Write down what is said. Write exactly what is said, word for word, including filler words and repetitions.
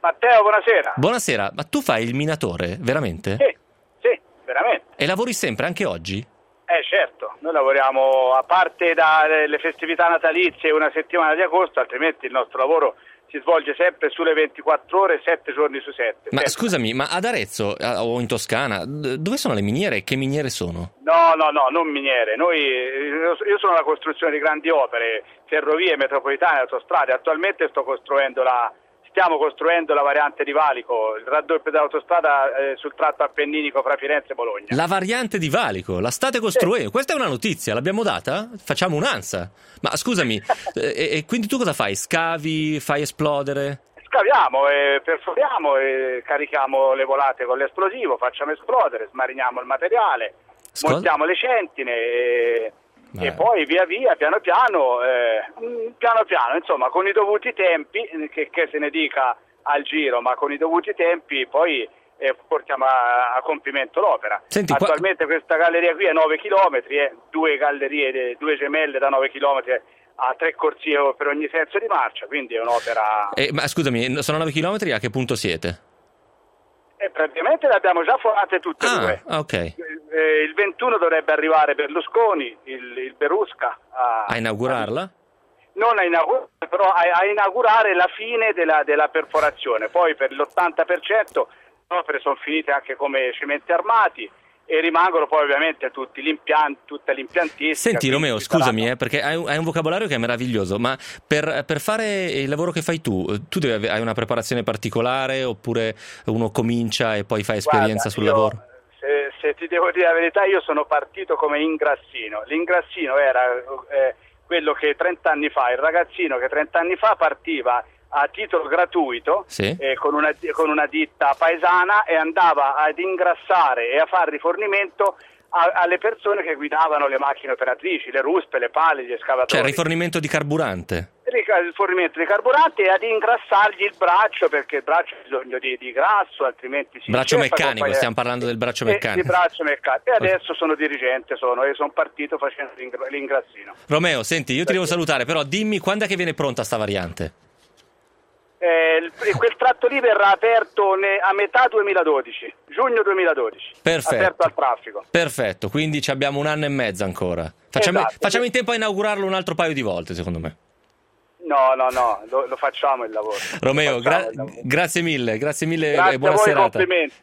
Matteo, buonasera. Buonasera, ma tu fai il minatore, veramente? Sì, sì, veramente. E lavori sempre, anche oggi? Eh certo, noi lavoriamo a parte dalle festività natalizie una settimana di agosto, altrimenti il nostro lavoro si svolge sempre sulle ventiquattro ore, sette giorni su sette. Ma sempre. Scusami, ma ad Arezzo eh, o in Toscana, d- dove sono le miniere e che miniere sono? No, no, no, non miniere. Noi, io sono alla costruzione di grandi opere, ferrovie, metropolitane, autostrade. Attualmente sto costruendo la, stiamo costruendo la variante di Valico, il raddoppio dell'autostrada eh, sul tratto appenninico fra Firenze e Bologna. La variante di Valico, la state costruendo? Sì. Questa è una notizia, l'abbiamo data? Facciamo un'ansa. Ma scusami, e, e quindi tu cosa fai? Scavi, fai esplodere? Scaviamo, e perforiamo, e carichiamo le volate con l'esplosivo, facciamo esplodere, smariniamo il materiale, Scusa? montiamo le centine e, e poi via via, piano piano, eh, piano piano, insomma, con i dovuti tempi, che, che se ne dica al giro, ma con i dovuti tempi poi eh, portiamo a, a compimento l'opera. Senti, Attualmente qua... questa galleria qui è nove chilometri, eh, due gallerie, due gemelle da nove chilometri, ha tre corsie per ogni senso di marcia, quindi è un'opera... Eh, ma scusami, sono nove chilometri, a che punto siete? Eh, praticamente le abbiamo già forate tutte e ah, due. Ok. Eh, il ventuno dovrebbe arrivare Berlusconi, il, il Berusca. A, a inaugurarla? Non a inaugurare, però a, a inaugurare la fine della, della perforazione. Poi per l'ottanta per cento le opere sono finite anche come cementi armati, e rimangono poi ovviamente tutti gli impianti, tutta l'impiantistica. Senti Romeo, scusami, saranno... eh, perché hai un, hai un vocabolario che è meraviglioso, ma per, per fare il lavoro che fai tu, tu devi avere, hai una preparazione particolare oppure uno comincia e poi fa esperienza Guarda, sul io, lavoro? Se, se ti devo dire la verità, io sono partito come ingrassino. L'ingrassino era eh, quello che trent'anni fa, il ragazzino che trent'anni fa partiva a titolo gratuito, sì. eh, con, una, con una ditta paesana, e andava ad ingrassare e a fare rifornimento a, alle persone che guidavano le macchine operatrici, le ruspe, le pale, gli escavatori. Cioè rifornimento di carburante? Il rifornimento di carburante, e ad ingrassargli il braccio, perché il braccio ha bisogno di, di grasso, altrimenti si braccio meccanico, compagnia... stiamo parlando del braccio e, meccanico. Di braccio meccanico. E adesso sono dirigente, sono, e sono partito facendo l'ingrassino. Romeo, senti, io ti devo salutare, però dimmi quando è che viene pronta sta variante? Eh, quel tratto lì verrà aperto ne, a metà duemiladodici, giugno duemiladodici. Perfetto. Aperto al traffico. Perfetto, quindi ci abbiamo un anno e mezzo ancora. Facciamo, esatto. facciamo in tempo a inaugurarlo un altro paio di volte, secondo me. No, no, no, lo, lo facciamo il lavoro. Romeo, facciamo gra- il lavoro. grazie mille, grazie mille Grazie e buona a voi, serata. complimenti.